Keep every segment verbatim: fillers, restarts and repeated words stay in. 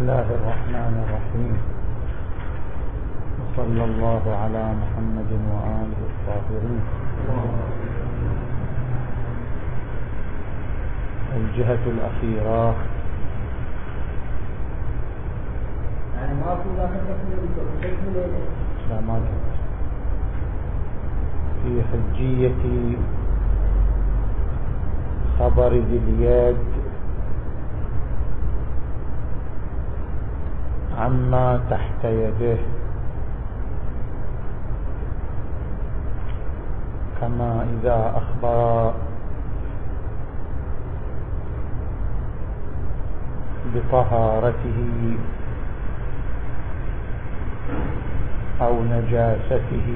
الله الرحمن الرحيم، وصلى الله على محمد وآله الطاهرين. الجهة الأخيرة يعني ما في لا ما في حجية خبر ذي اليد عما تحت يده، كما إذا أخبر بطهارته أو نجاسته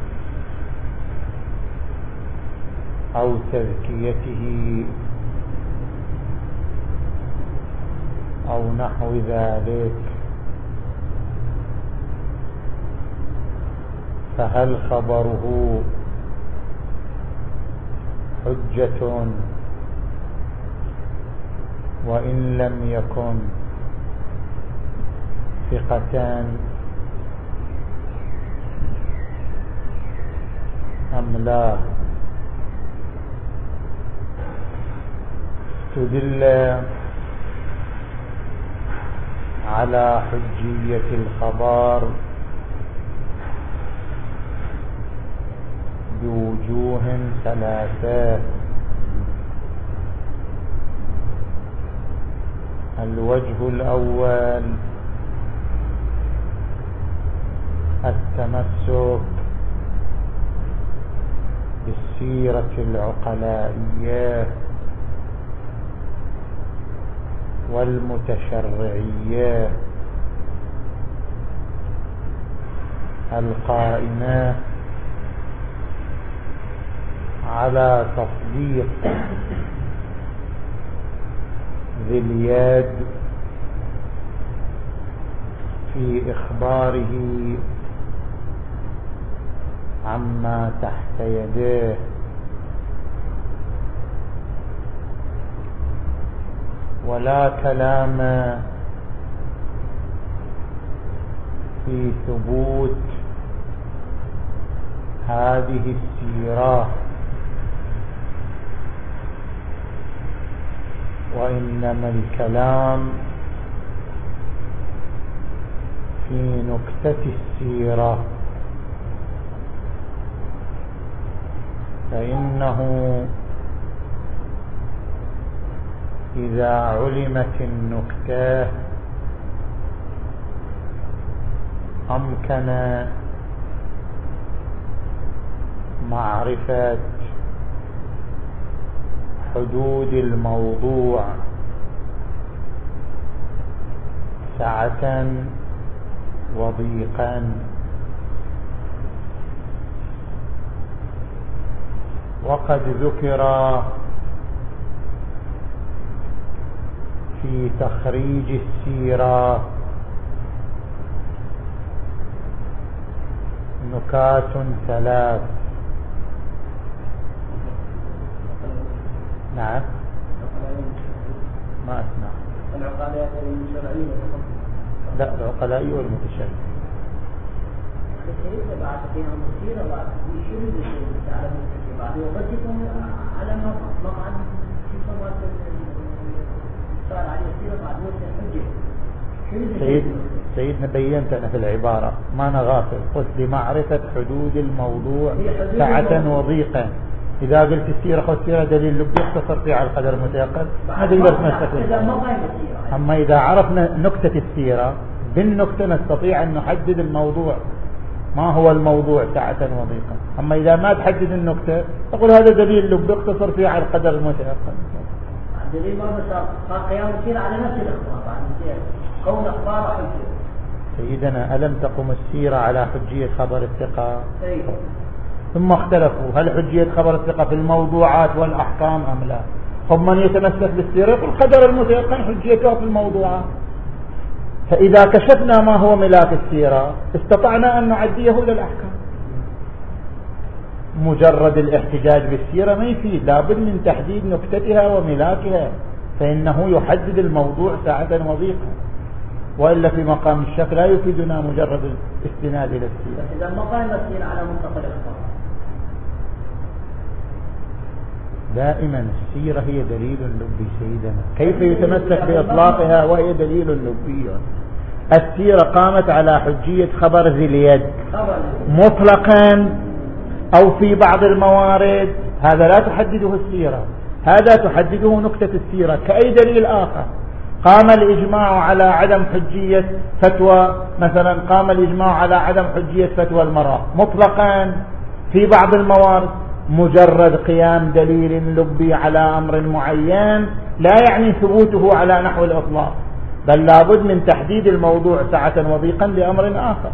أو تذكيته أو نحو ذلك، فهل خبره حجة وإن لم يكن ثقة أم لا؟ استدل على حجية الخبر بوجوه ثلاثة. الوجه الأول التمسك بالسيرة العقلائية والمتشرعية القائمة على تصديق ذي اليد في إخباره عما تحت يديه، ولا كلام في ثبوت هذه السيرة، وإنما الكلام في نكتة السيرة، فإنه إذا علمت النكتة أمكن معرفة حدود الموضوع سعة وضيقا. وقد ذكر في تخريج السيرة نكات ثلاث. نعم ما أسمع. العقلاء والمتشرعين لا العقلاء والمتشرعين بعد فيها السيرة بعد يشير على بعد وقتكم على ما مقعد في صوت صار عليه السيرة بعد موت الحجة. سيد سيدنا بينت أنا في العبارة ما أنا غافل، قلت لمعرفة حدود الموضوع سعة وضيقا. إذا قلت السيرة خذ السيرة دليل لب يختصر فيه على القدر المتيقن ما تقدر نستفيد. أما إذا عرفنا نكتة السيرة بالنكتة نستطيع أن نحدد الموضوع ما هو الموضوع سعة وضيقا. أما إذا ما تحدد النكتة تقول هذا دليل لب يختصر فيه على القدر المتيقن. دليل مرة صار قيام السيرة على نفس الأخبار كون أخبار حجة. سيدنا ألم تقم السيرة على حجية خبر الثقة؟ أيه. ثم اختلفوا هل حجية خبر الثقة في الموضوعات والأحكام أم لا؟ هم من يتمسك بالسيرة يقول قدر المتيقن حجيته في الموضوعات. فإذا كشفنا ما هو ملاك السيرة استطعنا أن نعديه للأحكام. مجرد الاحتجاج بالسيرة ما يفيد، لابد من تحديد نكتتها وملاكها، فإنه يحدد الموضوع ساعة وضيقا. وإلا في مقام الشك لا يفيدنا مجرد الاستناد إلى السيرة. إذا ما قام السيرة على منطق الإخبار. دائما السيرة هي دليل لبي سيدنا، كيف يتمسك بإطلاقها وهي دليل لبي؟ السيرة قامت على حجية خبر ذي اليد مطلقا أو في بعض الموارد، هذا لا تحدده السيرة، هذا تحدده نكتة السيرة كأي دليل آخر. قام الإجماع على عدم حجية فتوى، مثلا قام الإجماع على عدم حجية فتوى المرأة مطلقا في بعض الموارد، مجرد قيام دليل لبي على أمر معين لا يعني ثبوته على نحو الإطلاق، بل لابد من تحديد الموضوع سعة وضيقا لأمر آخر.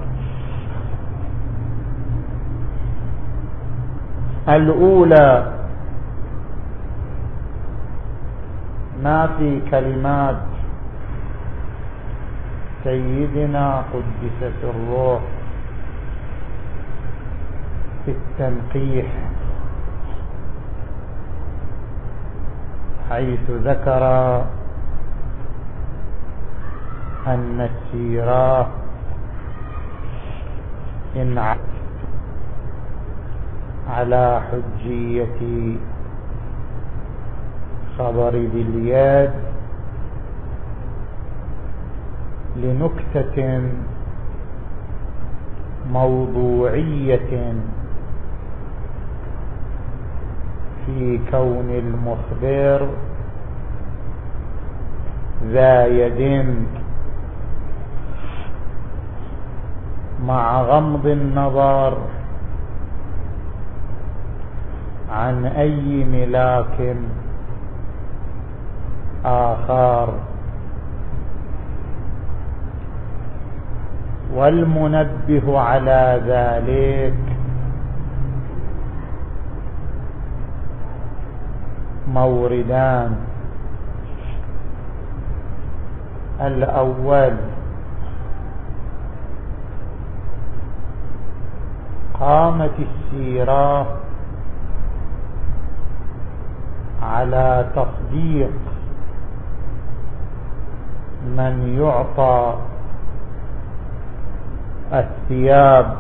الأولى ما في كلمات سيدنا قدست الروح في التنقيح، حيث ذكر أن السيرة إن على حجية خبر ذي اليد لنكتة موضوعية في كون المخبر ذا يد مع غمض النظر عن أي ملاك آخر، والمنبه على ذلك موردان. الأول قامت السيرة على تصديق من يعطى الثياب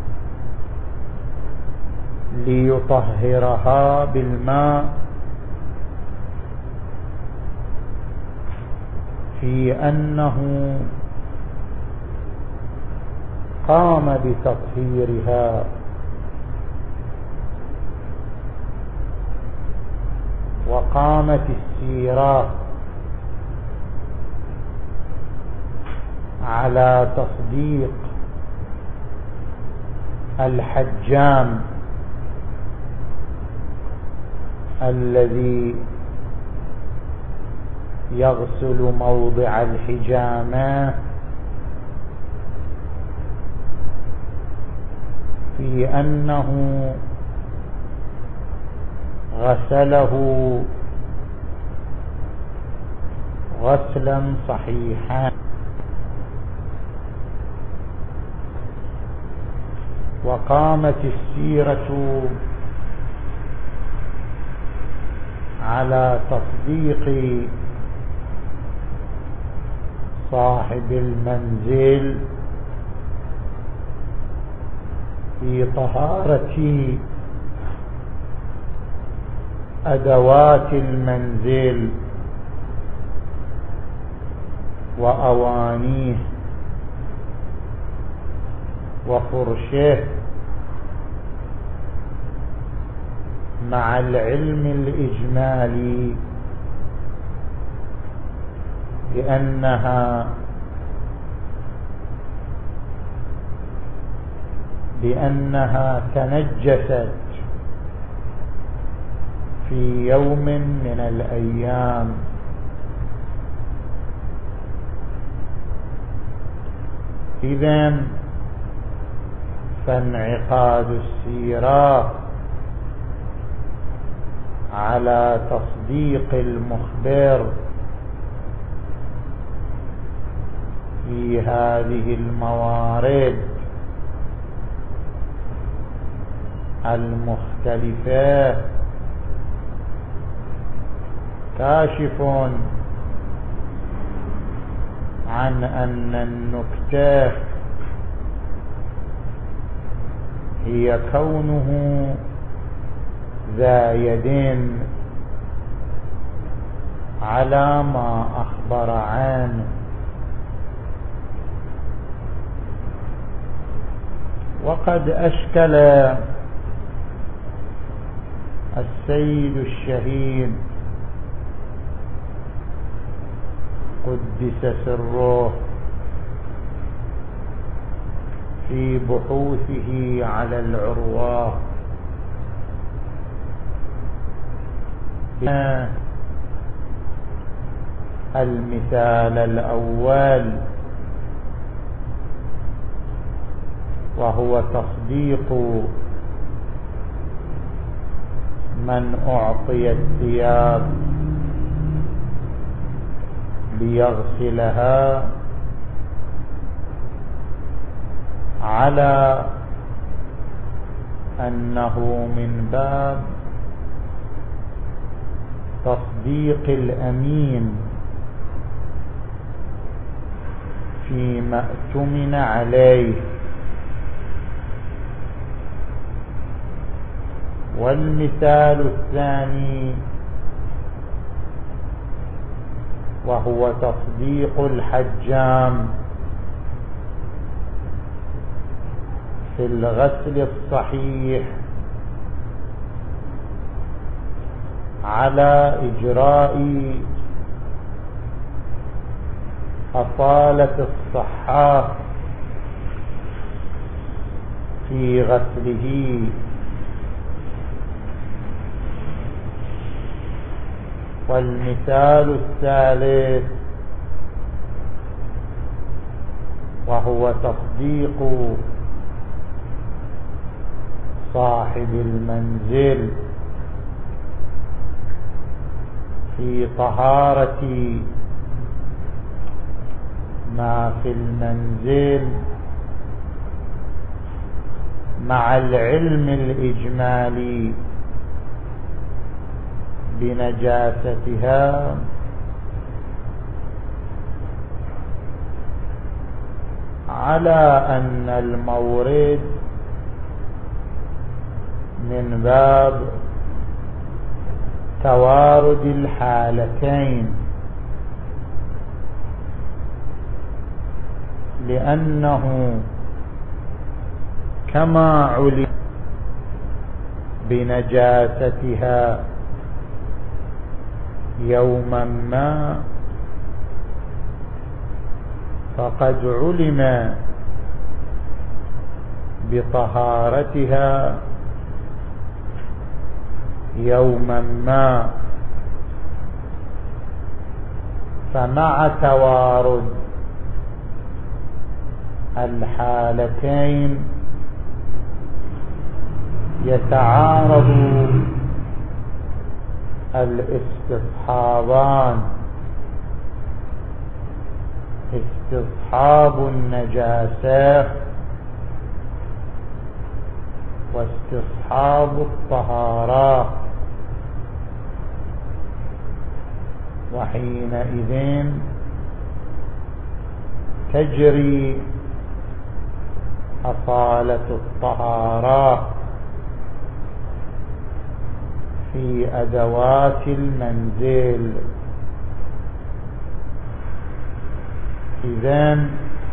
ليطهرها بالماء في أنه قام بتطهيرها، وقامت السيرة على تصديق الحجام الذي يغسل موضع الحجامة في أنه غسله غسلا صحيحا. وقامت السيرة على تصديق صاحب المنزل في طهارة أدوات المنزل وأوانيه وفرشه، مع العلم الإجمالي بأنها بأنها تنجست في يوم من الأيام. إذن فانعقاد السيرة على تصديق المخبر في هذه الموارد المختلفة كاشف عن أن النكتة هي كونه ذا يدين على ما أخبر عنه. وقد أشكل السيد الشهيد قدس سره في بحوثه على العروة المثال الأول، وهو تصديق من أعطي الثياب ليغسلها على أنه من باب تصديق الأمين فيما اؤتمن عليه. والمثال الثاني وهو تصديق الحجام في الغسل الصحيح على إجراء أصالة الصحاح في غسله. والمثال الثالث وهو تصديق صاحب المنزل في طهارة ما في المنزل مع العلم الإجمالي بنجاستها على أن المورد من باب توارد الحالتين، لأنه كما علم بنجاستها يوما ما فقد علم بطهارتها يوما ما. فمع توارد الحالتين يتعارض الاستصحابان، استصحاب النجاسة واستصحاب الطهارة، وحينئذ تجري أصالة الطهارة في أدوات المنزل. إذن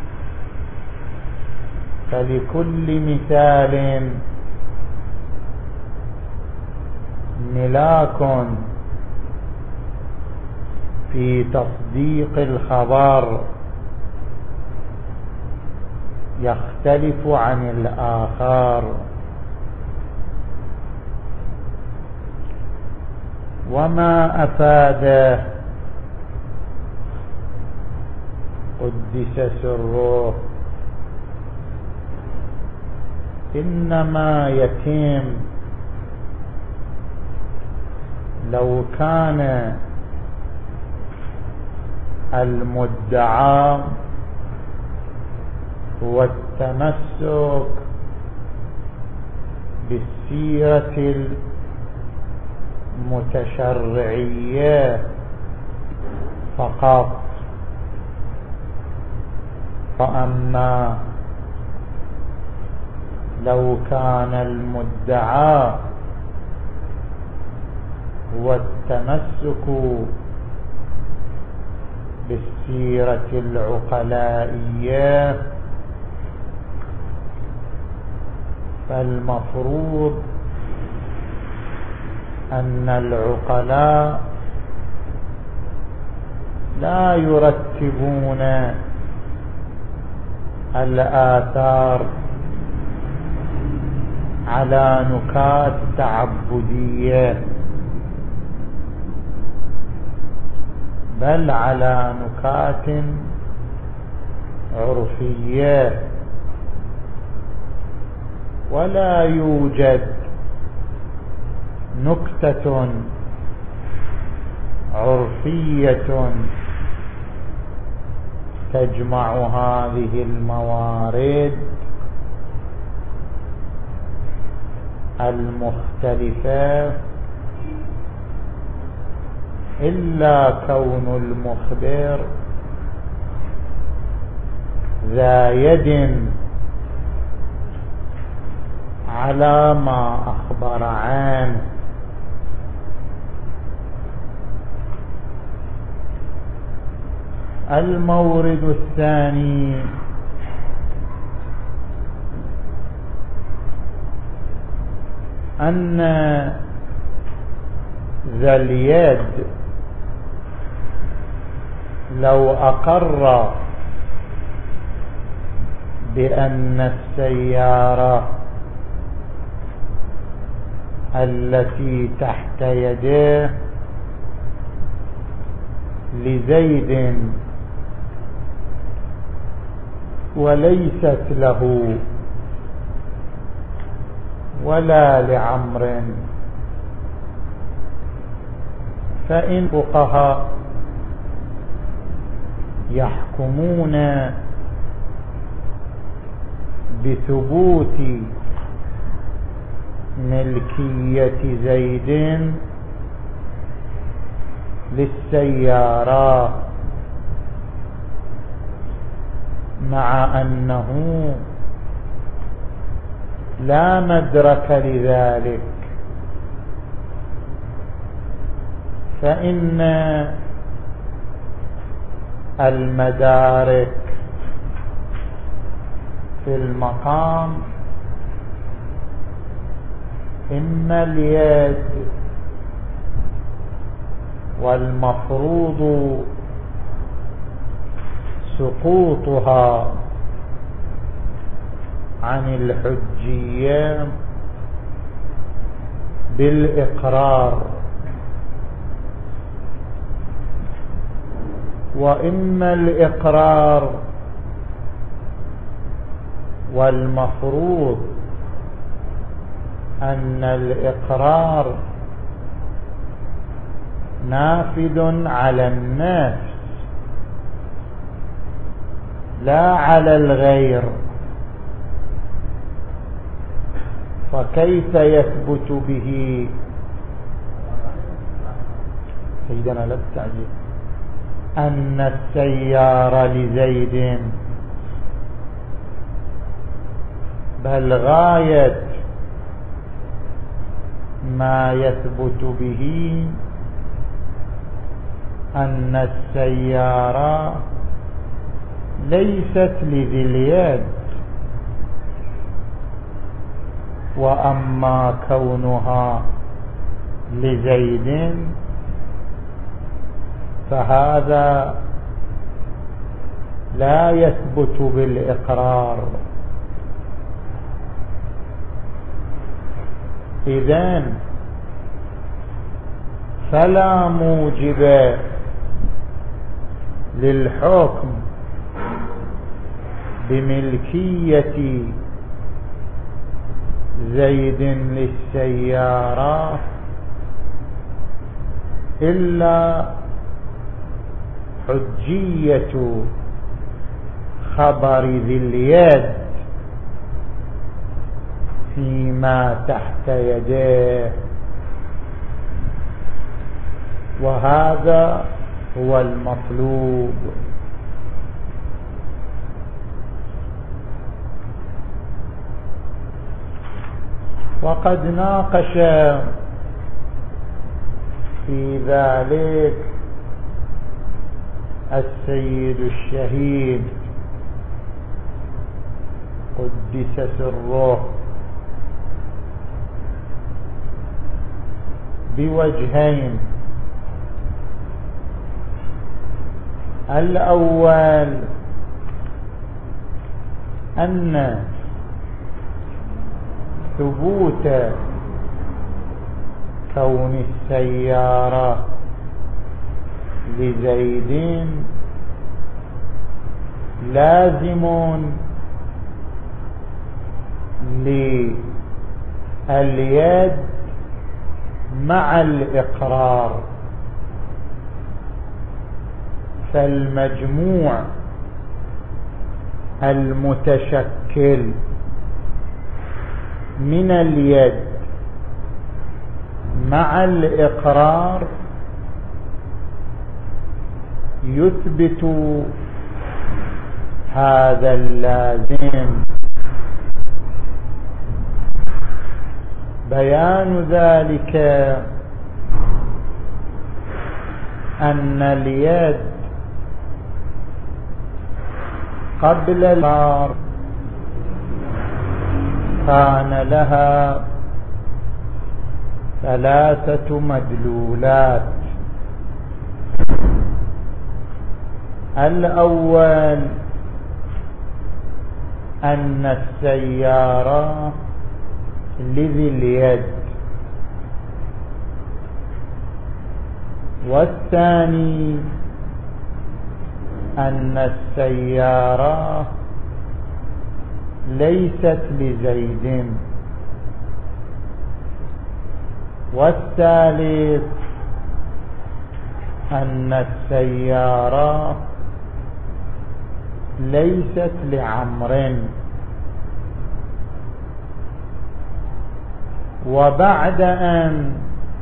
فلكل مثال ملاك في تصديق الخبر يختلف عن الآخر. وما أفاده قدس سره إنما يتم لو كان المدعى هو التمسك بالسيرة المتشرعية فقط، وأما لو كان المدعى هو التمسك بالسيرة العقلائية فالمفروض أن العقلاء لا يرتبون الآثار على نكات تعبدية بل على نكات عرفية، ولا يوجد نكتة عرفية تجمع هذه الموارد المختلفة إلا كون المخبر ذا يد على ما أخبر عنه. المورد الثاني أن ذا اليد لو أقر بأن السيارة التي تحت يده لزيد وليست له ولا لعمر، فإن فقهاء يحكمون بثبوت ملكية زيد للسيارة مع أنه لا مدرك لذلك، فإن المدارك في المقام إما اليد، والمفروض سقوطها عن الحجية بالإقرار، وإما الإقرار والمفروض أن الإقرار نافذ على النفس لا على الغير، فكيف يثبت به؟ سيدنا لا تستعجل. أن السيارة لزيد، بل غاية ما يثبت به أن السيارة ليست لذي اليد، وأما كونها لزيد فهذا لا يثبت بالإقرار. إذن فلا موجب للحكم بملكية زيد للسيارة إلا حجية خبر ذي اليد فيما تحت يديه، وهذا هو المطلوب. وقد ناقش في ذلك السيد الشهيد قدس سره بوجهين. الأول أن ثبوت كون السيارة لزيد لازم لليد مع الإقرار، فالمجموع المتشكل من اليد مع الإقرار يثبت هذا اللازم. بيان ذلك أن اليد قبل الإقرار كان لها ثلاثة مدلولات. الأول أن السيارة لذي اليد، والثاني أن السيارة ليست لزيد، والثالث أن السيارة ليست لعمر. وبعد أن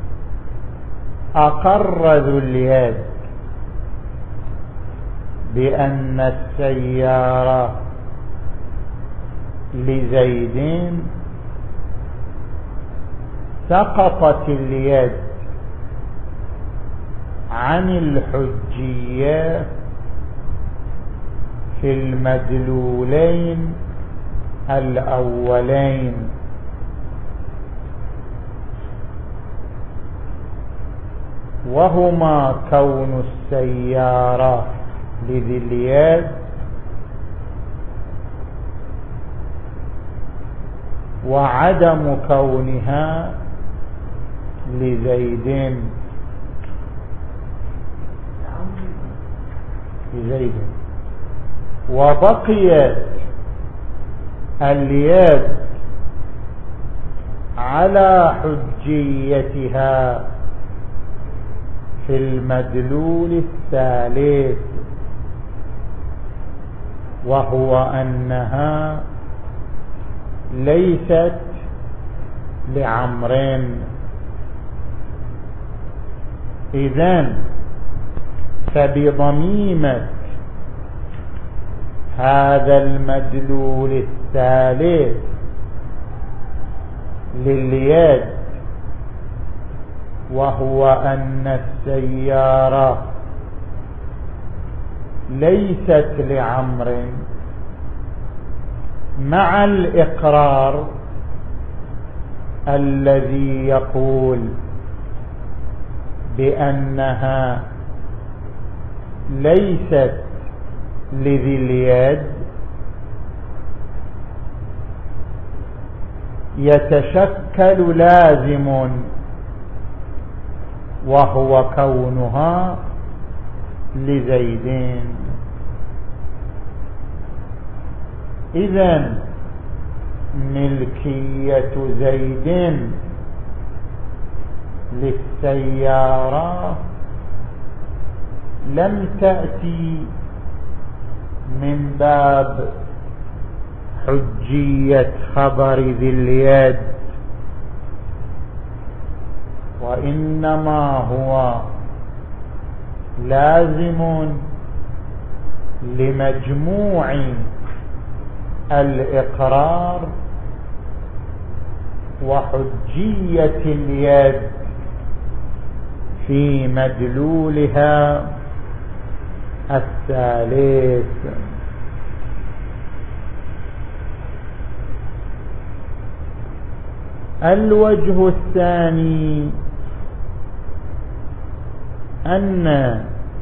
أقر ذو اليد بأن السيارة لزيد سقطت اليد عن الحجية في المدلولين الأولين، وهما كون السيارة لذي اليد وعدم كونها لزيد لزيد وبقيت اليد على حجيتها في المدلول الثالث، وهو أنها ليست لعمر. إذن فبضميمة هذا المدلول الثالث لليد، وهو أن السيارة ليست لعمر، مع الإقرار الذي يقول بأنها ليست لذي اليد، يتشكل لازم وهو كونها لزيد. إذن ملكية زيد للسيارة لم تأتي من باب حجية خبر ذي اليد، وإنما هو لازم لمجموع الإقرار وحجية اليد في مدلولها الثالث. الوجه الثاني أن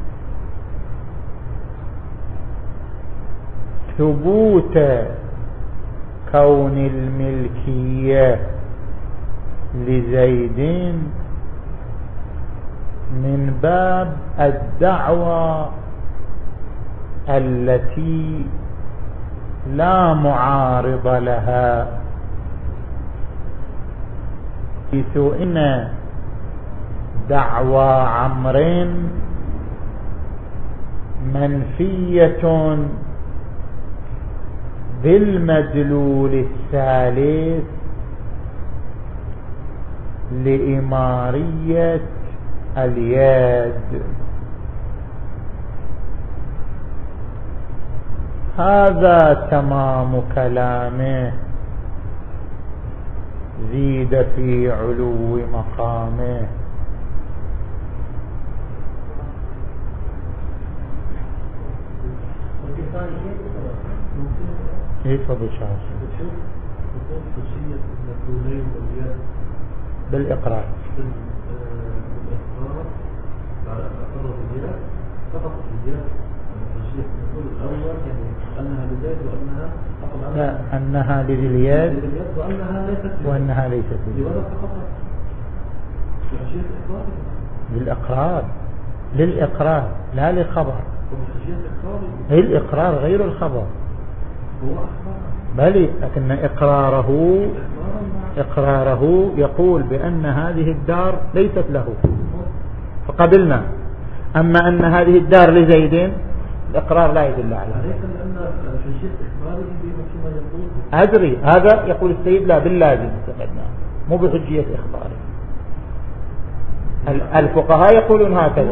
ثبوت كون الملكية لزيد من باب الدعوى التي لا معارض لها، حيث إن دعوى عمرو منفية بالمدلول الثالث لإمارية اليد. هذا تمام كلامه، زيد في علو مقامه. ايه فضل شاشه بالإقرار بالإقرار على أقرر الزيادة فقط الزيادة الترشيح المفروض الأول يعني أنها لزيد وأنها فقط لا أنها لليد وأنها ليست وأنها ليست لماذا فقط ترشيح إقرار بالإقرار للإقرار لا للخبر. وترشيح إقرار الإقرار غير الخبر هو أخبار بل لكن إقراره إقراره يقول بأن هذه الدار ليست له فقبلنا، أما أن هذه الدار لزيد الإقرار لا يدل على ذلك. أدري هذا يقول السيد لا باللازم استفدنا مو بحجية إخباره. الفقهاء يقولون هكذا.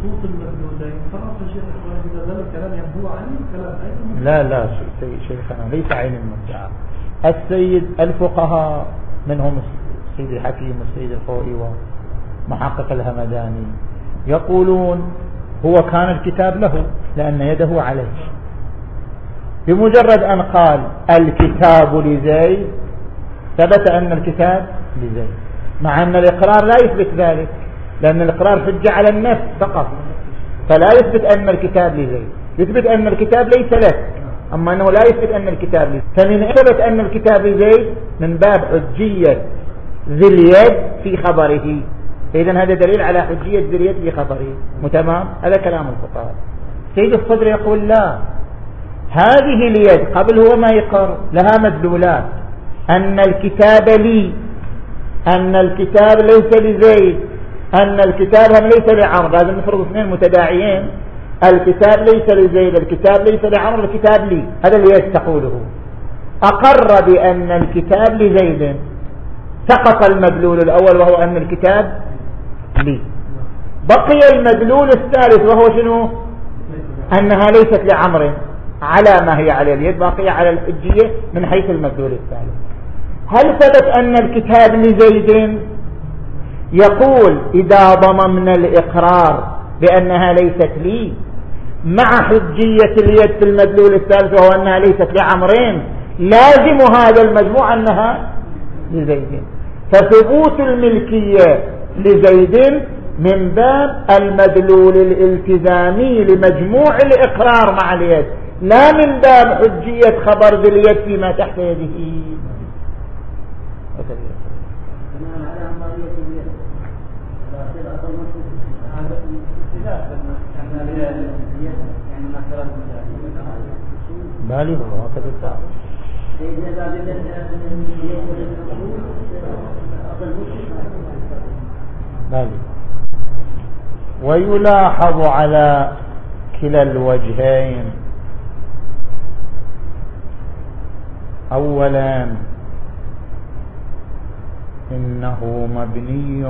لا لا شيخنا ليس عين المدعى. السيد الفقهاء منهم السيد الحكيم والسيد الخوئي ومحقق الهمداني يقولون هو كان الكتاب له لأن يده عليه، بمجرد أن قال الكتاب لزيد ثبت أن الكتاب لزيد، مع أن الإقرار لا يثبت ذلك لأن الإقرار حجة على النفس فقط، فلا يثبت أن الكتاب لزيد، يثبت أن الكتاب ليس لك، أما أنه لا يثبت أن الكتاب لزيد. فمن أثبت أن الكتاب لزيد من باب حجية ذي اليد في خبره، إذن هذا دليل على حجية ذي اليد في خبره. متمام؟ هذا كلام الفقهاء. سيد الصدر يقول لا، هذه اليد قبل هو ما يقر لها مدلولات، أن الكتاب لي، أن الكتاب ليس لزيد، أن الكتاب هم ليس لعمر، لازم نفرض اثنين متداعيين، الكتاب ليس لزيد الكتاب ليس لعمر الكتاب لي، هذا اليد تقوله. أقر بأن الكتاب لزيد، سقط المدلول الأول وهو أن الكتاب لي، بقي المدلول الثالث وهو شنو؟ أنها ليست لعمر على ما هي على اليد، باقية على الحجية من حيث المدلول الثالث. هل ثبت أن الكتاب لزيد؟ يقول إذا ضممنا الإقرار بأنها ليست لي مع حجية اليد في المدلول الثالث وهو أنها ليست لعمرين، لازم هذا المجموع أنها لزيد، فثبوت الملكية لزيد من باب المدلول الالتزامي لمجموع الإقرار مع اليد، لا من باب حجية خبر ذي اليد فيما تحت يده. بالي هو هكذا الصعب. بالي ويلاحظ على كلا الوجهين أولا إنه مبني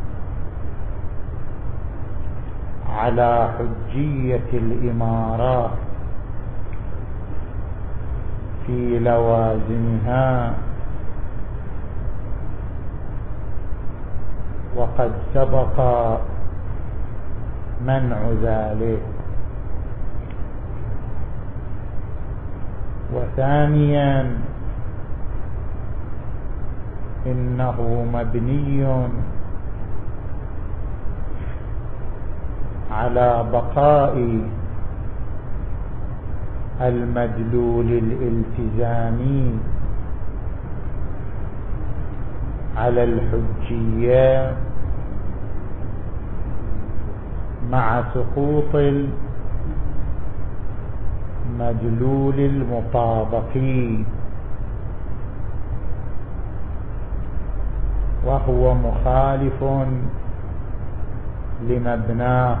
على حجية الإمارة في لوازمها وقد سبق منع ذلك. وثانيا إنه مبني على بقاء المدلول الالتزامي على الحجية مع سقوط المدلول المطابقي، وهو مخالف لمبناه.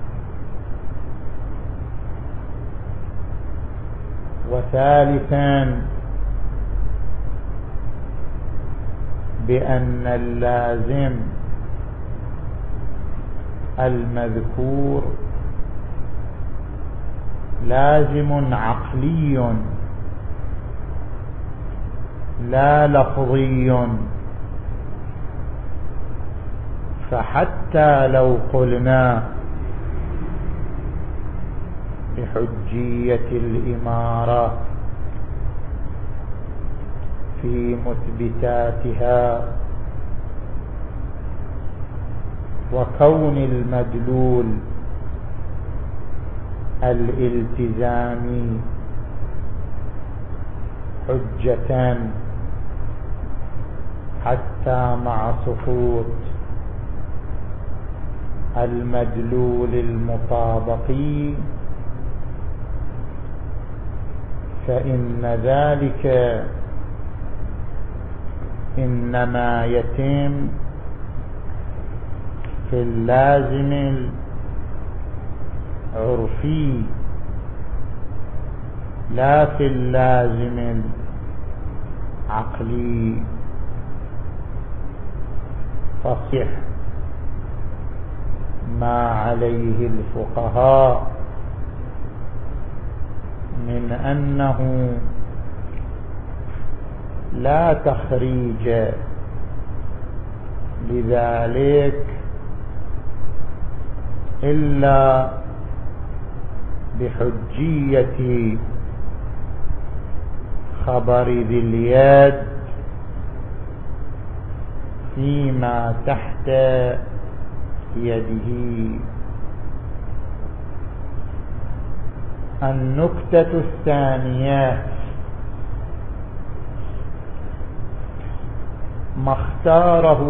وثالثا بأن اللازم المذكور لازم عقلي لا لفظي، فحتى لو قلنا بحجية الإمارة في مثبتاتها وكون المدلول الالتزامي حجة حتى مع سقوط المدلول المطابقي، فإن ذلك إنما يتم في اللازم العرفي لا في اللازم العقلي. فصح ما عليه الفقهاء من أنه لا تخريج لذلك إلا بحجية خبر ذي اليد فيما تحت يده. النكتة الثانية ما اختاره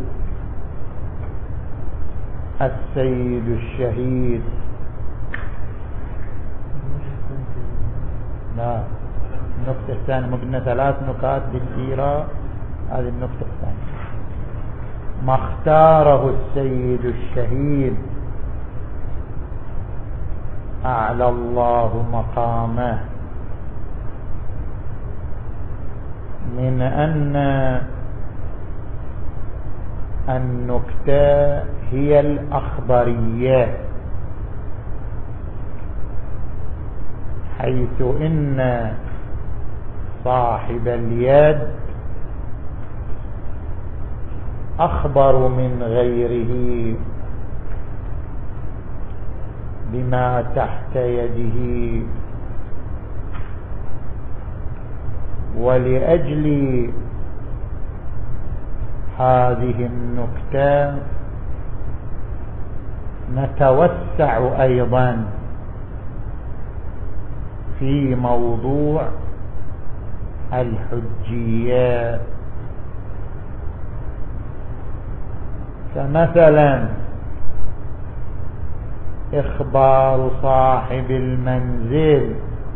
السيد الشهيد. لا، النكتة الثانية مبنى ثلاث نكات بالسيرة، هذه النكتة الثانية. ما اختاره السيد الشهيد أعلى الله مقامه من أن النكتة هي الأخبارية، حيث إن صاحب اليد أخبر من غيره بما تحت يده. ولأجل هذه النكتة نتوسع أيضا في موضوع الحجية. فمثلا إخبار صاحب المنزل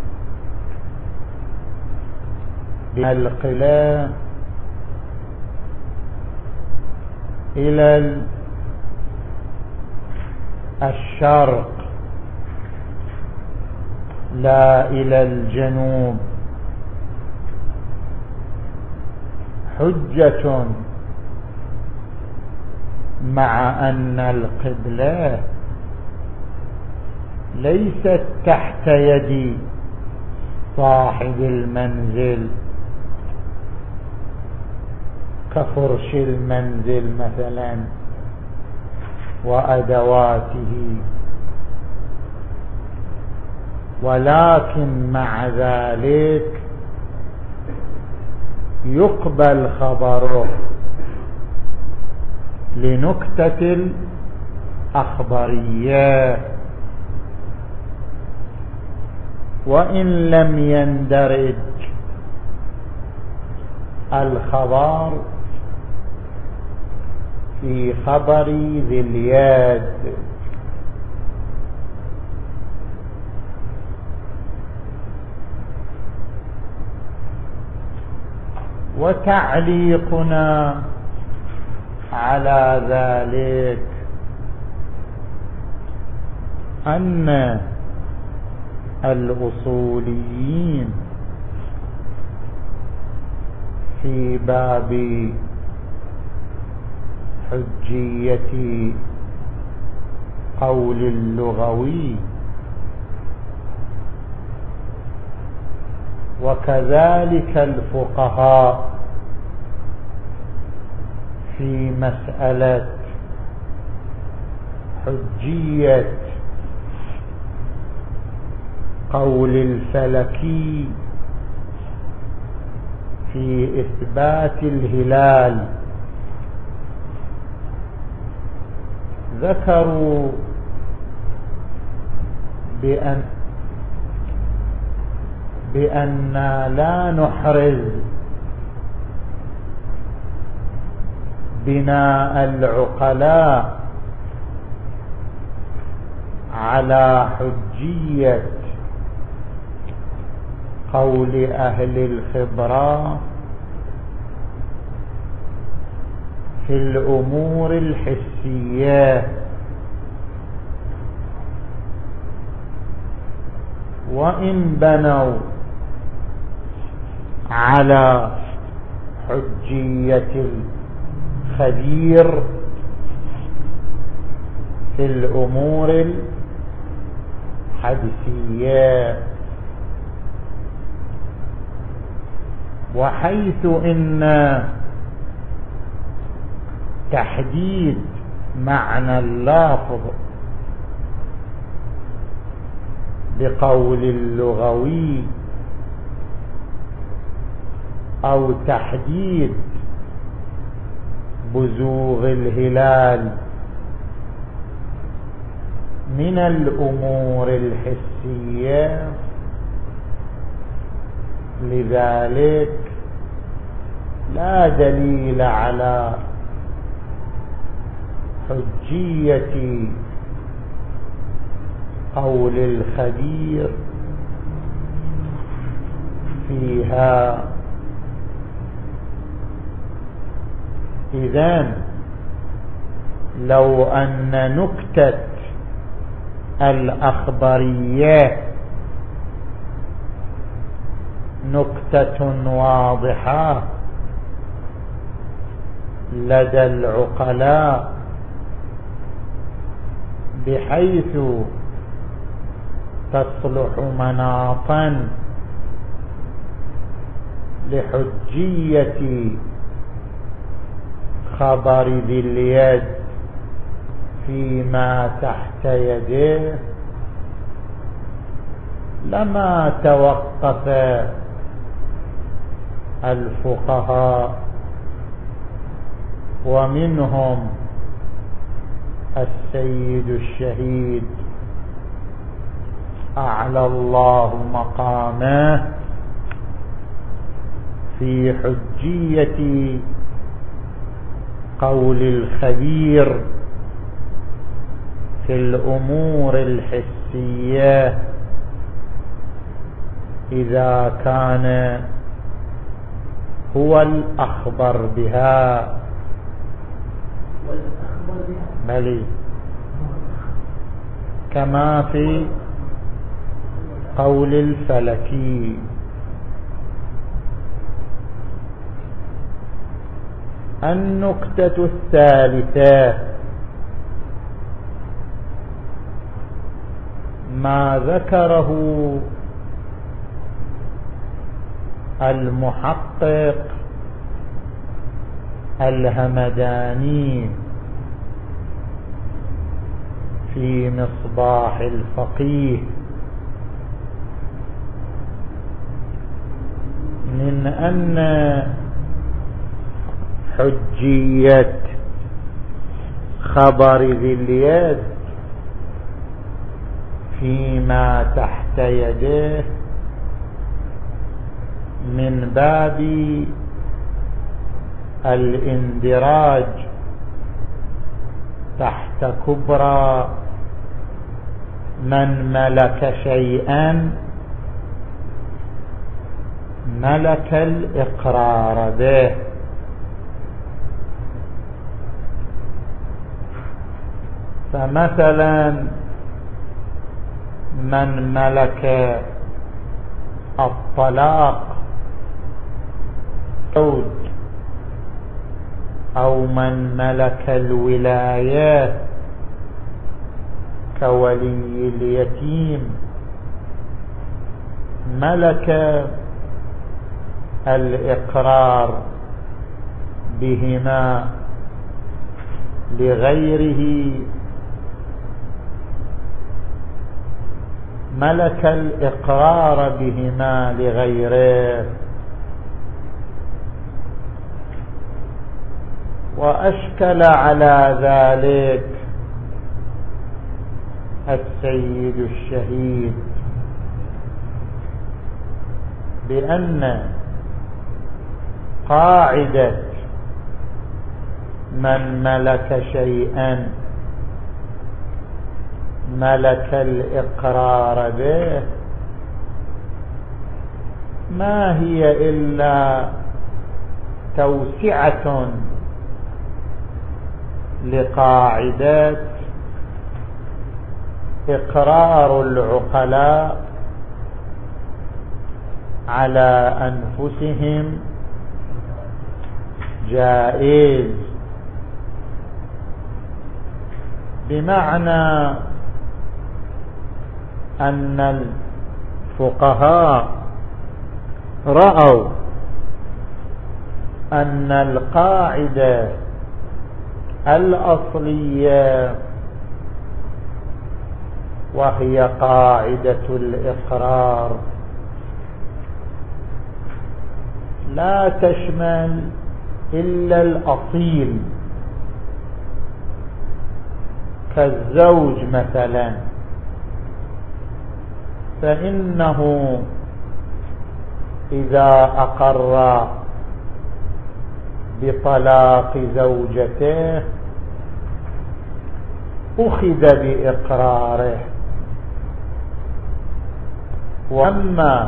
بالقلاع إلى الشرق لا إلى الجنوب حجة، مع أن القبلة ليست تحت يد صاحب المنزل كفرش المنزل مثلا، وأدواته، ولكن مع ذلك يقبل خبره لنكتة الأخبارية، وإن لم يندرج الخبر في خبر ذي اليد. وتعليقنا على ذلك أن الأصوليين في باب حجية قول اللغوي وكذلك الفقهاء في مسألة حجية قول الفلكي في إثبات الهلال ذكروا بأن بأن لا نحرز بناء العقلاء على حجية قول أهل الخبرة في الأمور الحسية، وإن بنوا على حجية الخبير في الأمور الحديثية. وحيث إن تحديد معنى اللفظ بقول اللغوي أو تحديد بزوغ الهلال من الأمور الحسية، لذلك لا دليل على حجية قول الخبير فيها. إذن لو أن نكتة الأخبارية نكتة واضحة لدى العقلاء بحيث تصلح مناطا لحجية خبر ذي اليد فيما تحت يده، لما توقف الفقهاء ومنهم السيد الشهيد أعلى الله مقامه في حجية قول الخبير في الأمور الحسية إذا كان هو الأخبر بها. بلي كما في قول الفلكي. النكتة الثالثة ما ذكره المحقق الهمداني في مصباح الفقيه من أن حجية خبر ذي اليد فيما تحت يده من باب الاندراج تحت كبرى من ملك شيئا ملك الإقرار به. فمثلا من ملك الطلاق أو من ملك الولايات كولي اليتيم ملك الإقرار بهما لغيره، ملك الإقرار بهما لغيره. وأشكل على ذلك السيد الشهيد بأن قاعدة من ملك شيئا ملك الإقرار به ما هي إلا توسعة لقاعدة إقرار العقلاء على أنفسهم جائز، بمعنى أن الفقهاء رأوا أن القاعدة الأصلية وهي قاعدة الإقرار لا تشمل إلا الأصيل كالزوج مثلا، فإنه إذا أقر بطلاق زوجته أخذ بإقراره. وأما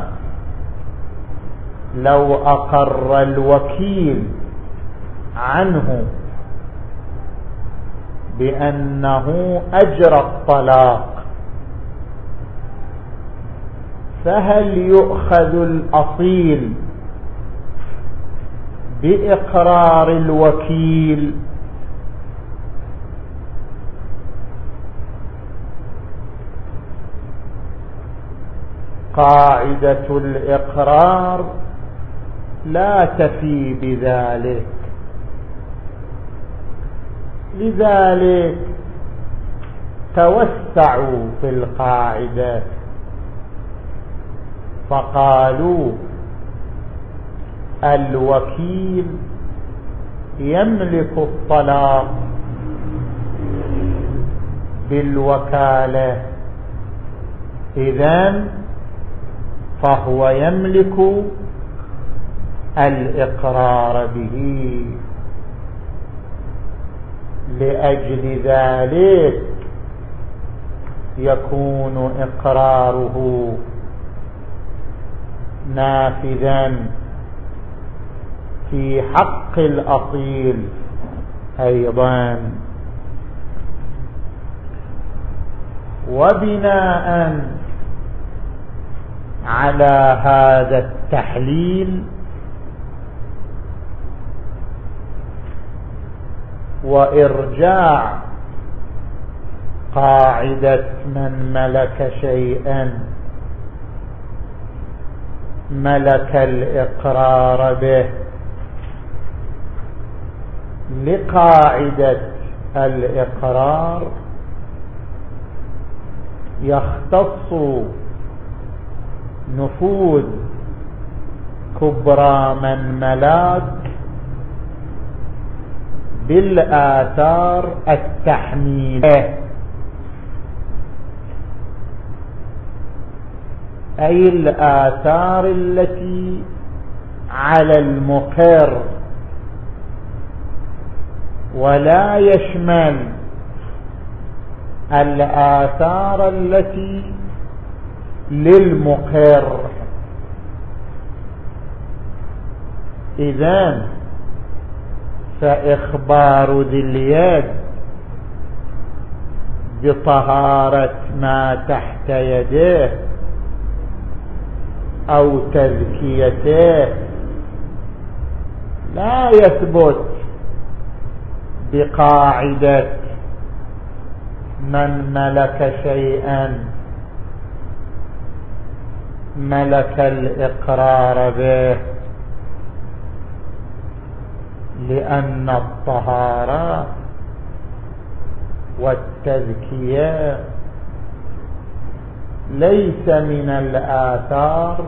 لو أقر الوكيل عنه بأنه أجرى الطلاق فهل يؤخذ الأصيل بإقرار الوكيل قاعدة الإقرار لا تفي بذلك. لذلك توسعوا في القاعدة فقالوا الوكيل يملك الطلاق بالوكالة، إذن فهو يملك الإقرار به. لأجل ذلك يكون إقراره نافذا في حق الأصيل أيضا. وبناء على هذا التحليل وإرجاع قاعدة من ملك شيئا ملك الإقرار به لقاعدة الإقرار، يختص نفوذ كبرى من ملاك بالآثار التحميلية، أي الآثار التي على المقر، ولا يشمل الآثار التي للمقر. إذن فإخبار ذي اليد بطهارة ما تحت يده أو تزكيته لا يثبت بقاعدة من ملك شيئا ملك الإقرار به، لأن الطهارة والتزكية ليس من الآثار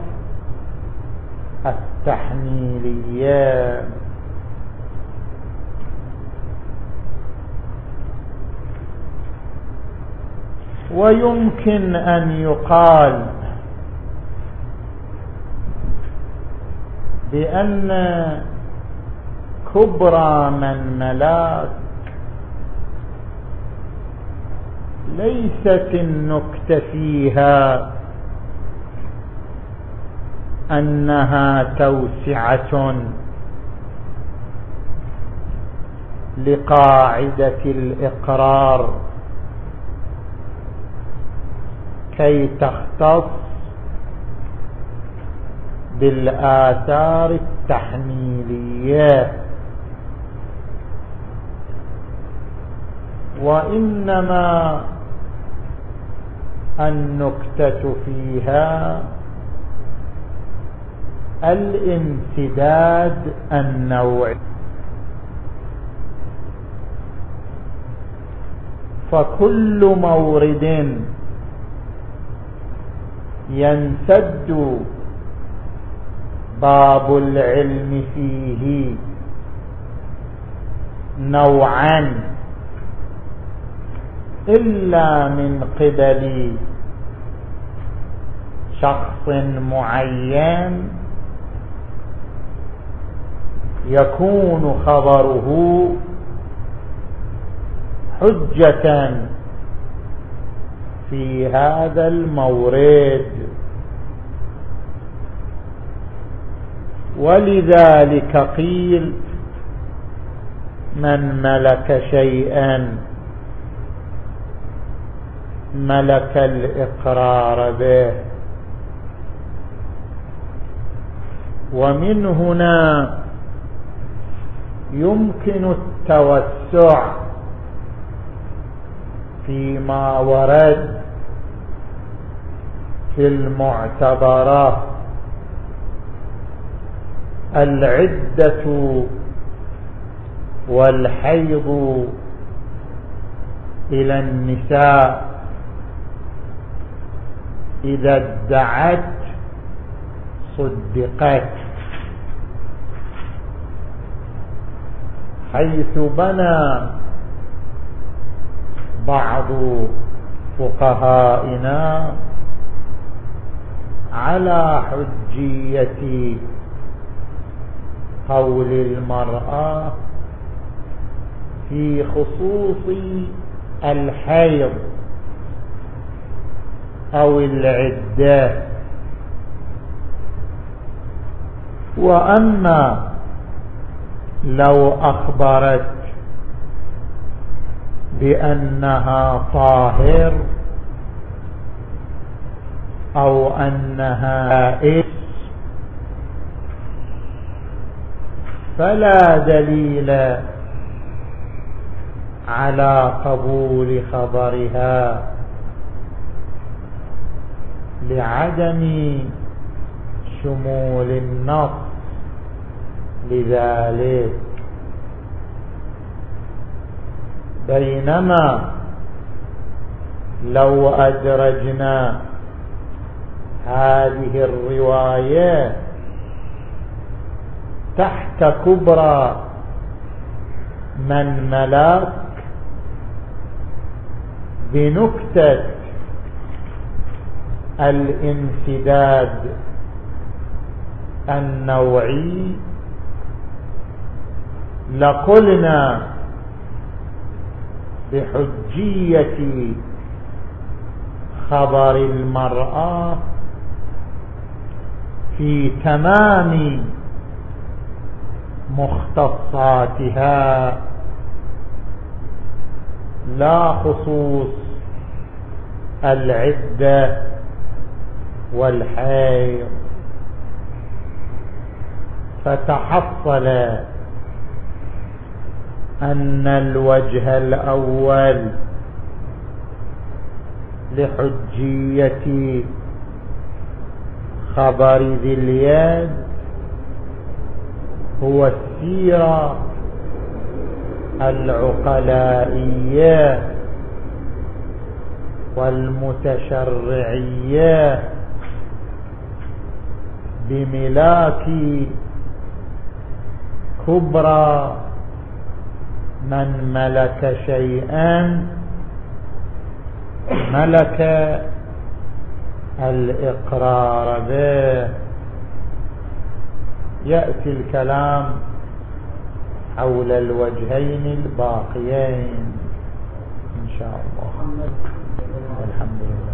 التحميلية. ويمكن أن يقال بأن كبرى من ملاك ليست النكتة فيها أنها توسعة لقاعدة الإقرار كي تختص بالآثار التحميلية، وإنما النكتة فيها الامتداد النوعي. فكل مورد ينسد باب العلم فيه نوعا إلا من قبل شخص معين يكون خبره حجة في هذا المورد. ولذلك قيل من ملك شيئا ملك الإقرار به. ومن هنا يمكن التوسع فيما ورد في المعتبرات. العدة والحيض إلى النساء إذا ادعت صدقت، حيث بنى بعض فقهائنا على حجية قول المرأة في خصوص الحيض أو العدة. وأما لو أخبرت بأنها طاهر أو أنها حائض فلا دليل على قبول خبرها لعدم شمول النص لذلك. بينما لو أدرجنا هذه الرواية تحت كبرى من ملاك بنكتة الانسداد النوعي لقلنا بحجية خبر المرأة في تمام مختصاتها لا خصوص العدة والحيض. فتحصل أن الوجه الأول لحجية خبر ذي اليد هو السيرة العقلائية والمتشرعية بملاك كبرى من ملك شيئا ملك الإقرار به. يأتي الكلام حول الوجهين الباقيين إن شاء الله. الحمد لله.